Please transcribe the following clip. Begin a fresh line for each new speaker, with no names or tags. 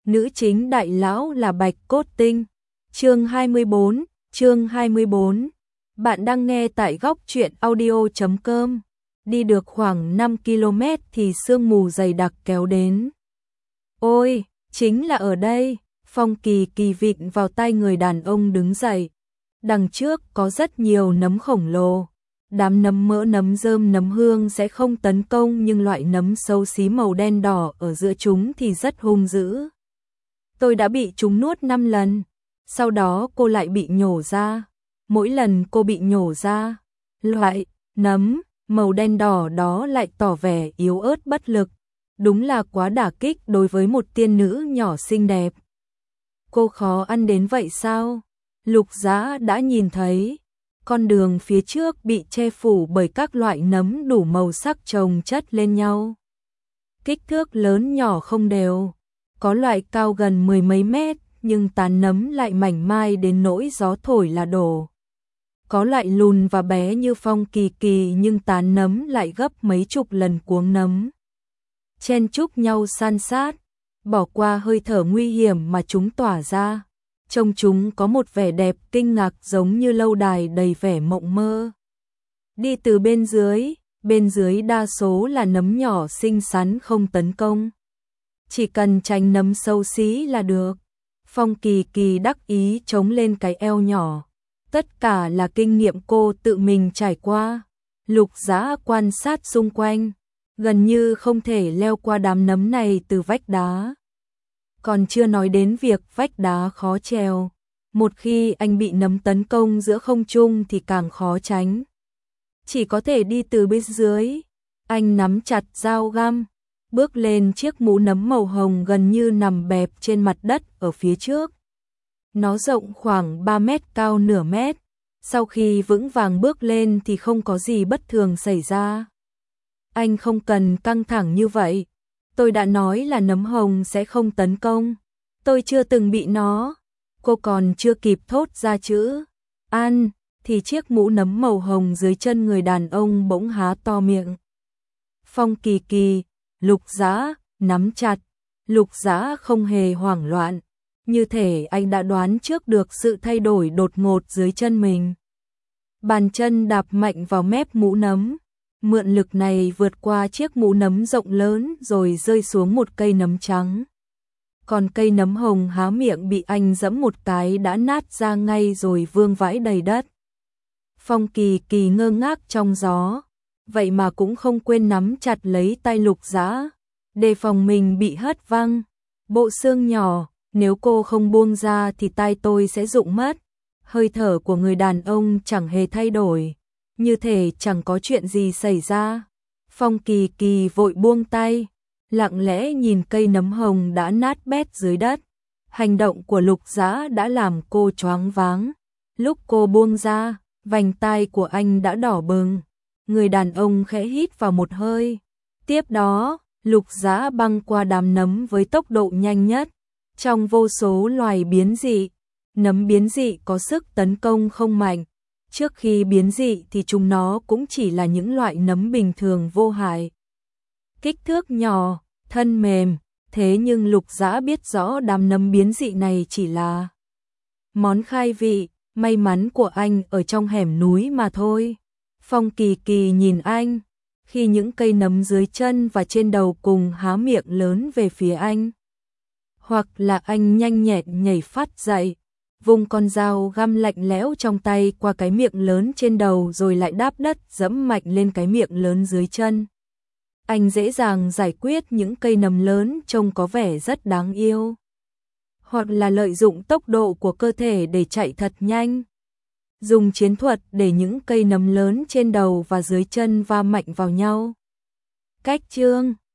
nữ chính đại lão là Bạch Cốt Tinh. Chương 24. Bạn đang nghe tại góc truyện audio.com. Đi được khoảng 5 km thì sương mù dày đặc kéo đến. Ôi, chính là ở đây. Phong Kỳ Kỳ vịn vào tay người đàn ông đứng dậy. Đằng trước có rất nhiều nấm khổng lồ. Đám nấm mỡ, nấm rơm, nấm hương sẽ không tấn công, nhưng loại nấm xấu xí màu đen đỏ ở giữa chúng thì rất hung dữ. Tôi đã bị chúng nuốt 5 lần. Sau đó cô lại bị nhổ ra. Mỗi lần cô bị nhổ ra, loại nấm màu đen đỏ đó lại tỏ vẻ yếu ớt bất lực. Đúng là quá đả kích đối với một tiên nữ nhỏ xinh đẹp. Cô khó ăn đến vậy sao? Lục Dã đã nhìn thấy. Con đường phía trước bị che phủ bởi các loại nấm đủ màu sắc chồng chất lên nhau. Kích thước lớn nhỏ không đều. Có loại cao gần 10 mấy mét, nhưng tán nấm lại mảnh mai đến nỗi gió thổi là đổ. Có loại lùn và bé như Phong Kỳ Kỳ, nhưng tán nấm lại gấp mấy chục lần cuống nấm. Chen chúc nhau san sát, bỏ qua hơi thở nguy hiểm mà chúng tỏa ra. Trông chúng có một vẻ đẹp kinh ngạc, giống như lâu đài đầy vẻ mộng mơ. Đi từ bên dưới đa số là nấm nhỏ xinh xắn không tấn công. Chỉ cần tránh nấm xấu xí là được. Phong Kỳ Kỳ đắc ý chống lên cái eo nhỏ. Tất cả là kinh nghiệm cô tự mình trải qua. Lục Dã quan sát xung quanh, gần như không thể leo qua đám nấm này từ vách đá. Còn chưa nói đến việc vách đá khó trèo. Một khi anh bị nấm tấn công giữa không trung thì càng khó tránh. Chỉ có thể đi từ bên dưới. Anh nắm chặt dao găm, bước lên chiếc mũ nấm màu hồng gần như nằm bẹp trên mặt đất ở phía trước. Nó rộng khoảng 3 mét, cao nửa mét. Sau khi vững vàng bước lên thì không có gì bất thường xảy ra. Anh không cần căng thẳng như vậy. Tôi đã nói là nấm hồng sẽ không tấn công. Tôi chưa từng bị nó. Cô còn chưa kịp thốt ra chữ ăn thì chiếc mũ nấm màu hồng dưới chân người đàn ông bỗng há to miệng. Phong Kỳ Kỳ, Lục Dã nắm chặt. Lục Dã không hề hoảng loạn, như thể anh đã đoán trước được sự thay đổi đột ngột dưới chân mình. Bàn chân đạp mạnh vào mép mũ nấm, mượn lực này vượt qua chiếc mũ nấm rộng lớn rồi rơi xuống một cây nấm trắng. Còn cây nấm hồng há miệng bị anh giẫm một cái đã nát ra ngay rồi vương vãi đầy đất. Phong Kỳ Kỳ ngơ ngác trong gió, vậy mà cũng không quên nắm chặt lấy tay Lục Dã, đề phòng mình bị hất văng. Bộ xương nhỏ, nếu cô không buông ra thì tai tôi sẽ rụng mất. Hơi thở của người đàn ông chẳng hề thay đổi, như thể chẳng có chuyện gì xảy ra. Phong Kỳ Kỳ vội buông tay, lặng lẽ nhìn cây nấm hồng đã nát bét dưới đất. Hành động của Lục Dã đã làm cô choáng váng. Lúc cô buông ra, vành tai của anh đã đỏ bừng. Người đàn ông khẽ hít vào một hơi. Tiếp đó, Lục Dã băng qua đám nấm với tốc độ nhanh nhất. Trong vô số loài biến dị, nấm biến dị có sức tấn công không mạnh. Trước khi biến dị thì chúng nó cũng chỉ là những loại nấm bình thường vô hại. Kích thước nhỏ, thân mềm, thế nhưng Lục Dã biết rõ đám nấm biến dị này chỉ là món khai vị, may mắn của anh ở trong hẻm núi mà thôi. Phong Kỳ Kỳ nhìn anh, khi những cây nấm dưới chân và trên đầu cùng há miệng lớn về phía anh. Hoặc là anh nhanh nhẹn nhảy phát dậy, vùng con dao găm lạnh lẽo trong tay qua cái miệng lớn trên đầu rồi lại đáp đất giẫm mạnh lên cái miệng lớn dưới chân. Anh dễ dàng giải quyết những cây nấm lớn trông có vẻ rất đáng yêu. Hoặc là lợi dụng tốc độ của cơ thể để chạy thật nhanh. Dùng chiến thuật để những cây nấm lớn trên đầu và dưới chân va mạnh vào nhau. Cách chương